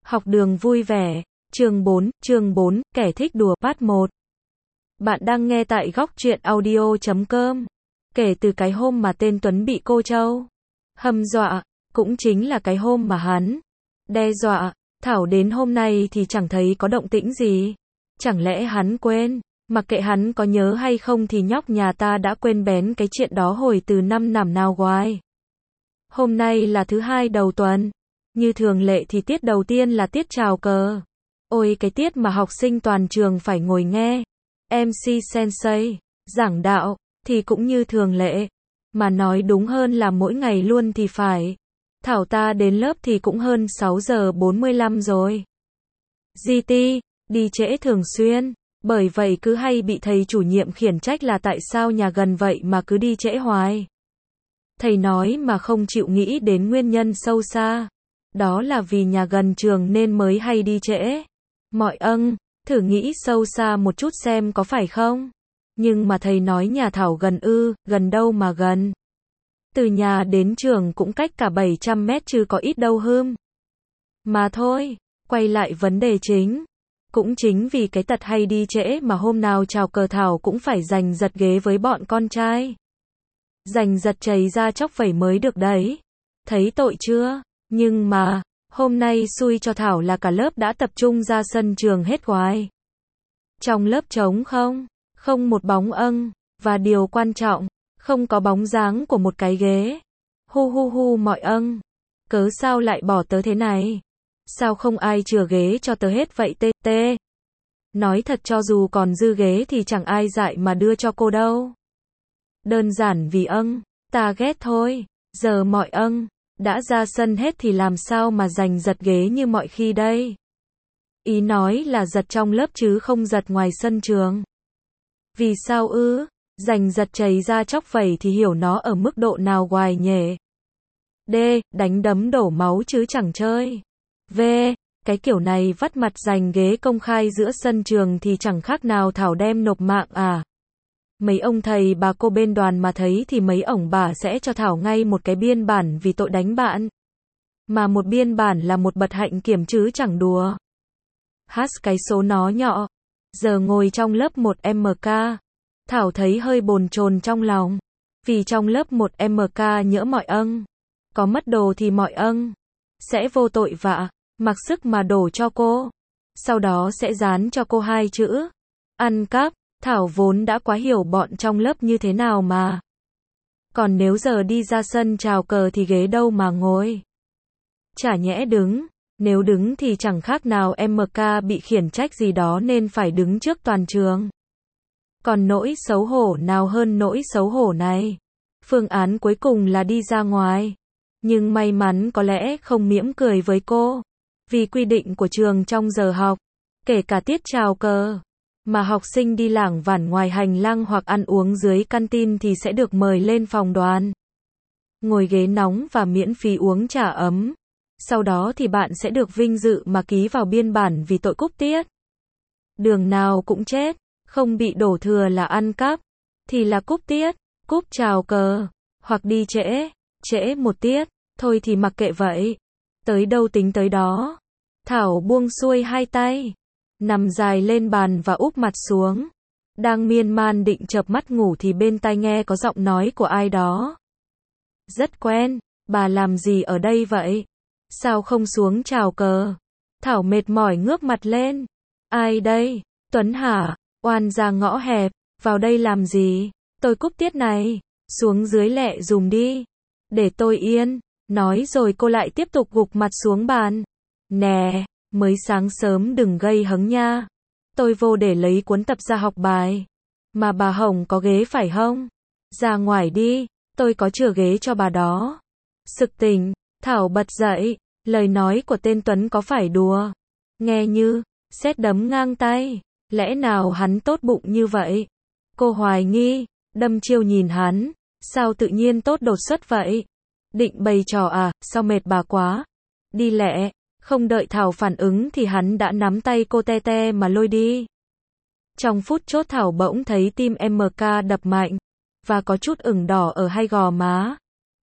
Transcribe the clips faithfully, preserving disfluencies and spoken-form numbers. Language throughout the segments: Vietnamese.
Học đường vui vẻ. Chương bốn, chương bốn, kẻ thích đùa, part một. Bạn đang nghe tại góc truyện audio chấm com. Kể từ cái hôm mà tên Tuấn bị cô Châu hâm dọa, cũng chính là cái hôm mà hắn đe dọa Thảo đến hôm nay thì chẳng thấy có động tĩnh gì. Chẳng lẽ hắn quên? Mặc kệ hắn có nhớ hay không thì nhóc nhà ta đã quên bén cái chuyện đó hồi từ năm nằm nào hoài. Hôm nay là thứ hai đầu tuần. Như thường lệ thì tiết đầu tiên là tiết chào cờ. Ôi cái tiết mà học sinh toàn trường phải ngồi nghe em xê Sensei giảng đạo, thì cũng như thường lệ. Mà nói đúng hơn là mỗi ngày luôn thì phải. Thảo ta đến lớp thì cũng hơn sáu giờ bốn mươi lăm rồi. giê tê, đi trễ thường xuyên. Bởi vậy cứ hay bị thầy chủ nhiệm khiển trách là tại sao nhà gần vậy mà cứ đi trễ hoài. Thầy nói mà không chịu nghĩ đến nguyên nhân sâu xa. Đó là vì nhà gần trường nên mới hay đi trễ. Mọi âng, thử nghĩ sâu xa một chút xem có phải không? Nhưng mà thầy nói nhà Thảo gần ư, gần đâu mà gần. Từ nhà đến trường cũng cách cả bảy trăm mét chứ có ít đâu hưm. Mà thôi, quay lại vấn đề chính. Cũng chính vì cái tật hay đi trễ mà hôm nào chào cờ Thảo cũng phải giành giật ghế với bọn con trai. Giành giật chảy ra chóc vẩy mới được đấy. Thấy tội chưa? Nhưng mà, hôm nay xui cho Thảo là cả lớp đã tập trung ra sân trường hết hoài. Trong lớp trống không, không một bóng âng, và điều quan trọng, không có bóng dáng của một cái ghế. Hu hu hu mọi âng, cớ sao lại bỏ tớ thế này? Sao không ai chừa ghế cho tớ hết vậy tê tê? Nói thật cho dù còn dư ghế thì chẳng ai dại mà đưa cho cô đâu. Đơn giản vì âng, ta ghét thôi, giờ mọi âng đã ra sân hết thì làm sao mà giành giật ghế như mọi khi đây? Ý nói là giật trong lớp chứ không giật ngoài sân trường. Vì sao ư? Giành giật chảy ra chóc vẩy thì hiểu nó ở mức độ nào hoài nhỉ? D. Đánh đấm đổ máu chứ chẳng chơi. V. Cái kiểu này vắt mặt giành ghế công khai giữa sân trường thì chẳng khác nào Thảo đem nộp mạng à? Mấy ông thầy bà cô bên đoàn mà thấy thì mấy ổng bà sẽ cho Thảo ngay một cái biên bản vì tội đánh bạn. Mà một biên bản là một bậc hạnh kiểm chứ chẳng đùa. Hát cái số nó nhọ. Giờ ngồi trong lớp một em ca, Thảo thấy hơi bồn chồn trong lòng. Vì trong lớp một em ca nhỡ mọi âng có mất đồ thì mọi âng sẽ vô tội vạ, mặc sức mà đổ cho cô. Sau đó sẽ dán cho cô hai chữ ăn cắp. Thảo vốn đã quá hiểu bọn trong lớp như thế nào mà. Còn nếu giờ đi ra sân chào cờ thì ghế đâu mà ngồi? Chả nhẽ đứng. Nếu đứng thì chẳng khác nào em ca bị khiển trách gì đó nên phải đứng trước toàn trường. Còn nỗi xấu hổ nào hơn nỗi xấu hổ này? Phương án cuối cùng là đi ra ngoài. Nhưng may mắn có lẽ không mỉm cười với cô. Vì quy định của trường trong giờ học, kể cả tiết chào cờ, mà học sinh đi lảng vảng ngoài hành lang hoặc ăn uống dưới canteen thì sẽ được mời lên phòng đoàn. Ngồi ghế nóng và miễn phí uống trà ấm. Sau đó thì bạn sẽ được vinh dự mà ký vào biên bản vì tội cúp tiết. Đường nào cũng chết, không bị đổ thừa là ăn cắp, thì là cúp tiết, cúp chào cờ, hoặc đi trễ, trễ một tiết, thôi thì mặc kệ vậy. Tới đâu tính tới đó. Thảo buông xuôi hai tay, nằm dài lên bàn và úp mặt xuống. Đang miên man định chợp mắt ngủ thì bên tai nghe có giọng nói của ai đó. Rất quen, bà làm gì ở đây vậy? Sao không xuống chào cờ? Thảo mệt mỏi ngước mặt lên. Ai đây? Tuấn hả? Oan ra ngõ hẹp, vào đây làm gì? Tôi cúp tiết này, xuống dưới lẹ dùm đi. Để tôi yên. Nói rồi cô lại tiếp tục gục mặt xuống bàn. Nè, mới sáng sớm đừng gây hứng nha. Tôi vô để lấy cuốn tập ra học bài. Mà bà Hồng có ghế phải không? Ra ngoài đi, tôi có chừa ghế cho bà đó. Sực tỉnh, Thảo bật dậy. Lời nói của tên Tuấn có phải đùa? Nghe như sét đấm ngang tay. Lẽ nào hắn tốt bụng như vậy? Cô hoài nghi, đâm chiêu nhìn hắn. Sao tự nhiên tốt đột xuất vậy? Định bày trò à, sao mệt bà quá? Đi lẹ. Không đợi Thảo phản ứng thì hắn đã nắm tay cô te te mà lôi đi. Trong phút chốt Thảo bỗng thấy tim em ca đập mạnh, và có chút ửng đỏ ở hai gò má.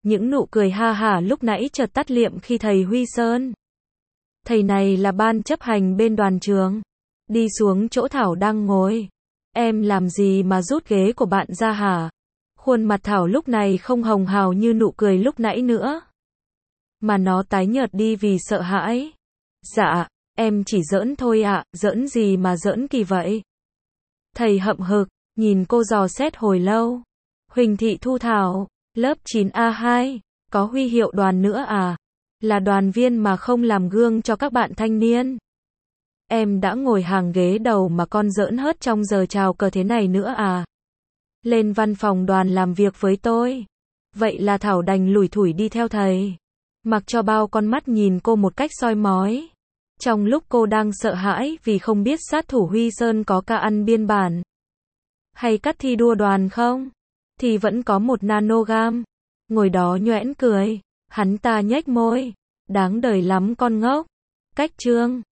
Những nụ cười ha hả lúc nãy chợt tắt liệm khi thầy Huy Sơn. Thầy này là ban chấp hành bên đoàn trường. Đi xuống chỗ Thảo đang ngồi. Em làm gì mà rút ghế của bạn ra hả? Khuôn mặt Thảo lúc này không hồng hào như nụ cười lúc nãy nữa. Mà nó tái nhợt đi vì sợ hãi. Dạ, em chỉ giỡn thôi ạ, giỡn gì mà giỡn kỳ vậy? Thầy hậm hực, nhìn cô dò xét hồi lâu. Huỳnh Thị Thu Thảo, lớp chín A hai, có huy hiệu đoàn nữa à? Là đoàn viên mà không làm gương cho các bạn thanh niên. Em đã ngồi hàng ghế đầu mà con giỡn hớt trong giờ chào cờ thế này nữa à? Lên văn phòng đoàn làm việc với tôi. Vậy là Thảo đành lủi thủi đi theo thầy. Mặc cho bao con mắt nhìn cô một cách soi mói. Trong lúc cô đang sợ hãi vì không biết sát thủ Huy Sơn có ca ăn biên bản hay cắt thi đua đoàn không, thì vẫn có một nanogam ngồi đó nhoẻn cười. Hắn ta nhếch môi. Đáng đời lắm con ngốc. Cách chương